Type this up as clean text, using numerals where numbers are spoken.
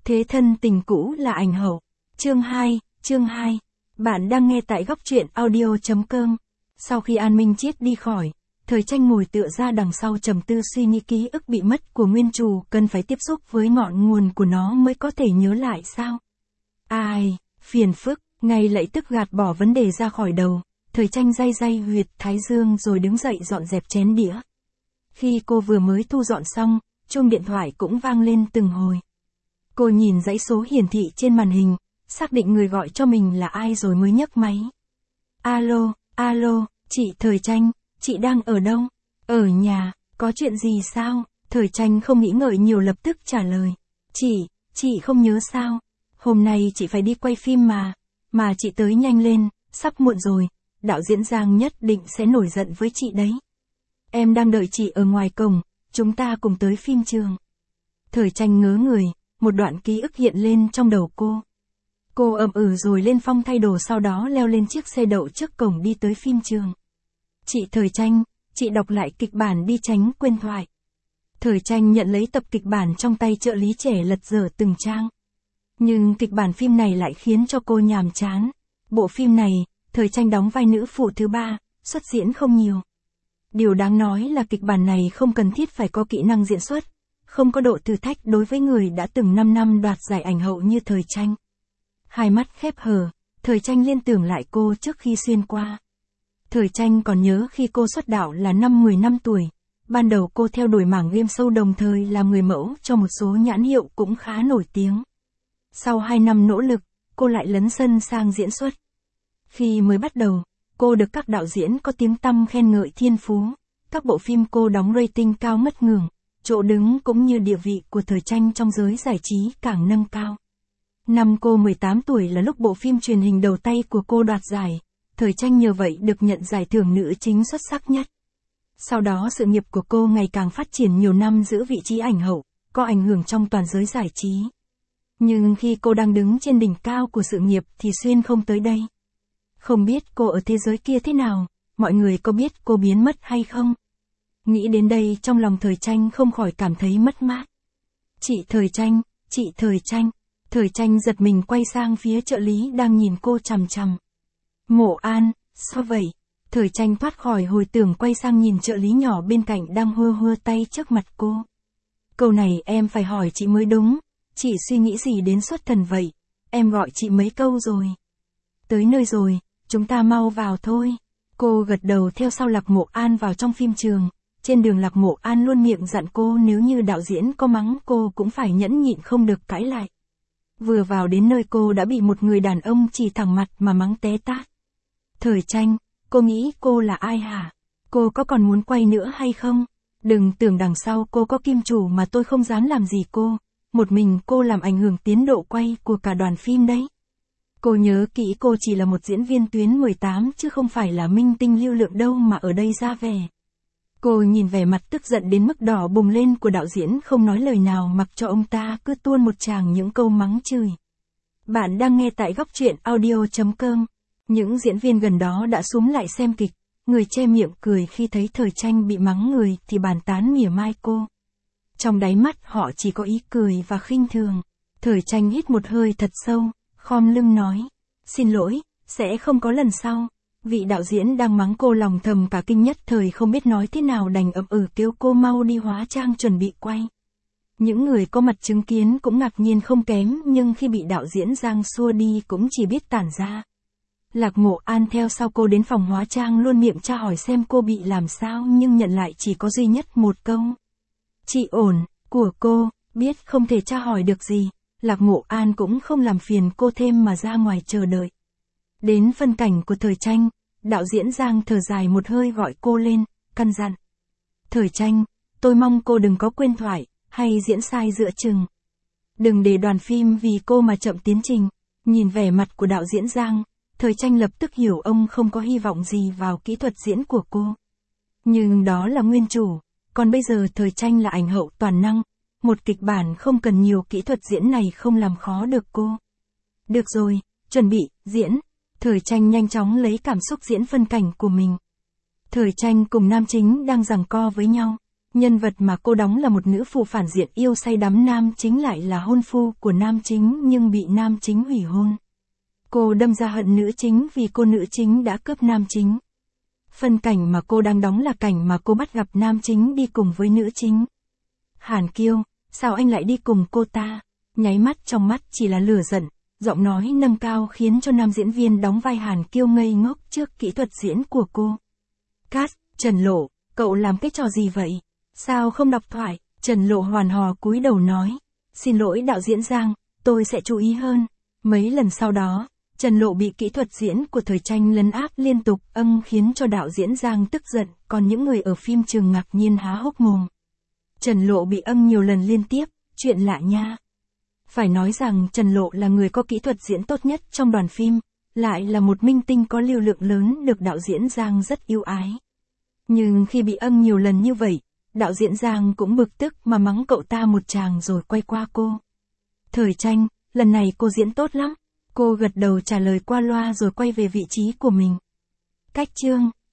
Thế thân tình cũ là ảnh hậu. Chương 2. Bạn đang nghe tại góc truyện audio.com. Sau khi An Minh Chiết đi khỏi, Thời Tranh ngồi tựa ra đằng sau trầm tư suy nghĩ ký ức bị mất của nguyên chủ cần phải tiếp xúc với ngọn nguồn của nó mới có thể nhớ lại sao. Ai, phiền phức, ngay lập tức gạt bỏ vấn đề ra khỏi đầu, Thời Tranh day huyệt thái dương rồi đứng dậy dọn dẹp chén đĩa. Khi cô vừa mới thu dọn xong, chuông điện thoại cũng vang lên từng hồi. Cô nhìn dãy số hiển thị trên màn hình, xác định người gọi cho mình là ai rồi mới nhấc máy. Alo, chị Thời Tranh, chị đang ở đâu? Ở nhà, có chuyện gì sao? Thời Tranh không nghĩ ngợi nhiều lập tức trả lời. Chị không nhớ sao? Hôm nay chị phải đi quay phim mà chị tới nhanh lên, sắp muộn rồi, đạo diễn Giang nhất định sẽ nổi giận với chị đấy. Em đang đợi chị ở ngoài cổng, chúng ta cùng tới phim trường. Thời Tranh ngớ người, một đoạn ký ức hiện lên trong đầu cô. Cô ậm rồi lên phòng thay đồ sau đó leo lên chiếc xe đậu trước cổng đi tới phim trường. Chị Thời Tranh, chị đọc lại kịch bản đi tránh quên thoại. Thời Tranh nhận lấy tập kịch bản trong tay trợ lý trẻ lật dở từng trang. Nhưng kịch bản phim này lại khiến cho cô nhàm chán. Bộ phim này, Thời Tranh đóng vai nữ phụ thứ 3, xuất diễn không nhiều. Điều đáng nói là kịch bản này không cần thiết phải có kỹ năng diễn xuất, không có độ thử thách đối với người đã từng 5 năm đoạt giải ảnh hậu như Thời Tranh. Hai mắt khép hờ, Thời Tranh liên tưởng lại cô trước khi xuyên qua. Thời Tranh còn nhớ khi cô xuất đạo là năm 10 năm tuổi, ban đầu cô theo đuổi mảng game show đồng thời làm người mẫu cho một số nhãn hiệu cũng khá nổi tiếng. Sau 2 năm nỗ lực, cô lại lấn sân sang diễn xuất. Khi mới bắt đầu, cô được các đạo diễn có tiếng tăm khen ngợi thiên phú, các bộ phim cô đóng rating cao mất ngưỡng, chỗ đứng cũng như địa vị của Thời Tranh trong giới giải trí càng nâng cao. Năm cô 18 tuổi là lúc bộ phim truyền hình đầu tay của cô đoạt giải, Thời Tranh nhờ vậy được nhận giải thưởng nữ chính xuất sắc nhất. Sau đó sự nghiệp của cô ngày càng phát triển nhiều năm giữ vị trí ảnh hậu, có ảnh hưởng trong toàn giới giải trí. Nhưng khi cô đang đứng trên đỉnh cao của sự nghiệp thì xuyên không tới đây. Không biết cô ở thế giới kia thế nào, mọi người có biết cô biến mất hay không? Nghĩ đến đây trong lòng Thời Tranh không khỏi cảm thấy mất mát. Chị Thời Tranh. Thời Tranh giật mình quay sang phía trợ lý đang nhìn cô chằm chằm. Mộ An, sao vậy? Thời Tranh thoát khỏi hồi tưởng quay sang nhìn trợ lý nhỏ bên cạnh đang hơ tay trước mặt cô. Câu này em phải hỏi chị mới đúng, chị suy nghĩ gì đến xuất thần vậy? Em gọi chị mấy câu rồi. Tới nơi rồi, chúng ta mau vào thôi. Cô gật đầu theo sau Lạc Mộ An vào trong phim trường. Trên đường Lạc Mộ An luôn miệng dặn cô nếu như đạo diễn có mắng cô cũng phải nhẫn nhịn không được cãi lại. Vừa vào đến nơi cô đã bị một người đàn ông chỉ thẳng mặt mà mắng té tát. Thời Tranh, cô nghĩ cô là ai hả? Cô có còn muốn quay nữa hay không? Đừng tưởng đằng sau cô có kim chủ mà tôi không dám làm gì cô. Một mình cô làm ảnh hưởng tiến độ quay của cả đoàn phim đấy. Cô nhớ kỹ cô chỉ là một diễn viên tuyến 18 chứ không phải là minh tinh lưu lượng đâu mà ở đây ra vẻ. Cô nhìn vẻ mặt tức giận đến mức đỏ bùng lên của đạo diễn không nói lời nào mặc cho ông ta cứ tuôn một tràng những câu mắng chửi. Bạn đang nghe tại góc truyện audio.com. Những diễn viên gần đó đã xúm lại xem kịch, người che miệng cười khi thấy Thời Tranh bị mắng người thì bàn tán mỉa mai cô. Trong đáy mắt họ chỉ có ý cười và khinh thường. Thời Tranh hít một hơi thật sâu, khom lưng nói. Xin lỗi, sẽ không có lần sau. Vị đạo diễn đang mắng cô lòng thầm cả kinh nhất thời không biết nói thế nào đành kêu cô mau đi hóa trang chuẩn bị quay. Những người có mặt chứng kiến cũng ngạc nhiên không kém nhưng khi bị đạo diễn Giang xua đi cũng chỉ biết tản ra. Lạc Mộ An theo sau cô đến phòng hóa trang luôn miệng tra hỏi xem cô bị làm sao nhưng nhận lại chỉ có duy nhất một câu. Chị ổn, của cô, biết không thể tra hỏi được gì. Lạc Mộ An cũng không làm phiền cô thêm mà ra ngoài chờ đợi. Đến phân cảnh của Thời Tranh, đạo diễn Giang thở dài một hơi gọi cô lên, căn dặn. Thời Tranh, tôi mong cô đừng có quên thoại, hay diễn sai giữa chừng. Đừng để đoàn phim vì cô mà chậm tiến trình. Nhìn vẻ mặt của đạo diễn Giang, Thời Tranh lập tức hiểu ông không có hy vọng gì vào kỹ thuật diễn của cô. Nhưng đó là nguyên chủ, còn bây giờ Thời Tranh là ảnh hậu toàn năng, một kịch bản không cần nhiều kỹ thuật diễn này không làm khó được cô. Được rồi, chuẩn bị, diễn. Thời Tranh nhanh chóng lấy cảm xúc diễn phân cảnh của mình. Thời Tranh cùng nam chính đang giằng co với nhau, Nhân vật mà cô đóng là một nữ phụ phản diện yêu say đắm nam chính lại là hôn phu của nam chính nhưng bị nam chính hủy hôn. Cô đâm ra hận nữ chính vì cô nữ chính đã cướp nam chính. Phân cảnh mà cô đang đóng là cảnh mà cô bắt gặp nam chính đi cùng với nữ chính. Hàn Kiêu, sao anh lại đi cùng cô ta? Nháy mắt trong mắt chỉ là lửa giận, giọng nói nâng cao khiến cho nam diễn viên đóng vai Hàn Kiêu ngây ngốc trước kỹ thuật diễn của cô. Cát, Trần Lộ, cậu làm cái trò gì vậy? Sao không đọc thoại? Trần Lộ hoàn hò cúi đầu nói. Xin lỗi đạo diễn Giang, tôi sẽ chú ý hơn. Mấy lần sau đó, Trần Lộ bị kỹ thuật diễn của thời tranh lấn áp liên tục khiến cho đạo diễn Giang tức giận, còn những người ở phim trường ngạc nhiên há hốc mồm. Trần Lộ bị nhiều lần liên tiếp, chuyện lạ nha. Phải nói rằng Trần Lộ là người có kỹ thuật diễn tốt nhất trong đoàn phim, lại là một minh tinh có lưu lượng lớn được đạo diễn Giang rất yêu ái. Nhưng khi bị nhiều lần như vậy, đạo diễn Giang cũng bực tức mà mắng cậu ta một tràng rồi quay qua cô. Thời tranh, lần này cô diễn tốt lắm. Cô gật đầu trả lời qua loa rồi quay về vị trí của mình. Cách chương